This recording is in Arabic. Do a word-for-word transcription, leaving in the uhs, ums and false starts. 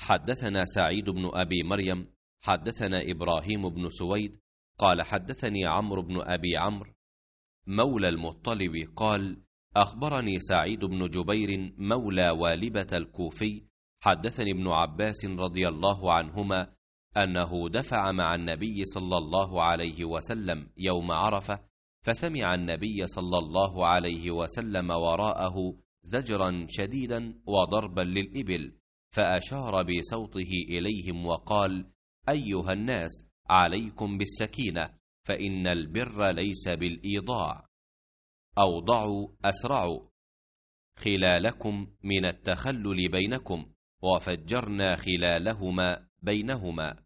حدثنا سعيد بن أبي مريم حدثنا إبراهيم بن سويد قال حدثني عمرو بن أبي عمرو مولى المطلب قال أخبرني سعيد بن جبير مولى والبة الكوفي حدثني ابن عباس رضي الله عنهما أنه دفع مع النبي صلى الله عليه وسلم يوم عرفة، فسمع النبي صلى الله عليه وسلم وراءه زجرا شديدا وضربا للإبل، فأشار بصوته إليهم وقال: أيها الناس، عليكم بالسكينة، فإن البر ليس بالإيضاع. أوضعوا أسرعوا خلالكم من التخلل بينكم، وفجرنا خلالهما بينهما.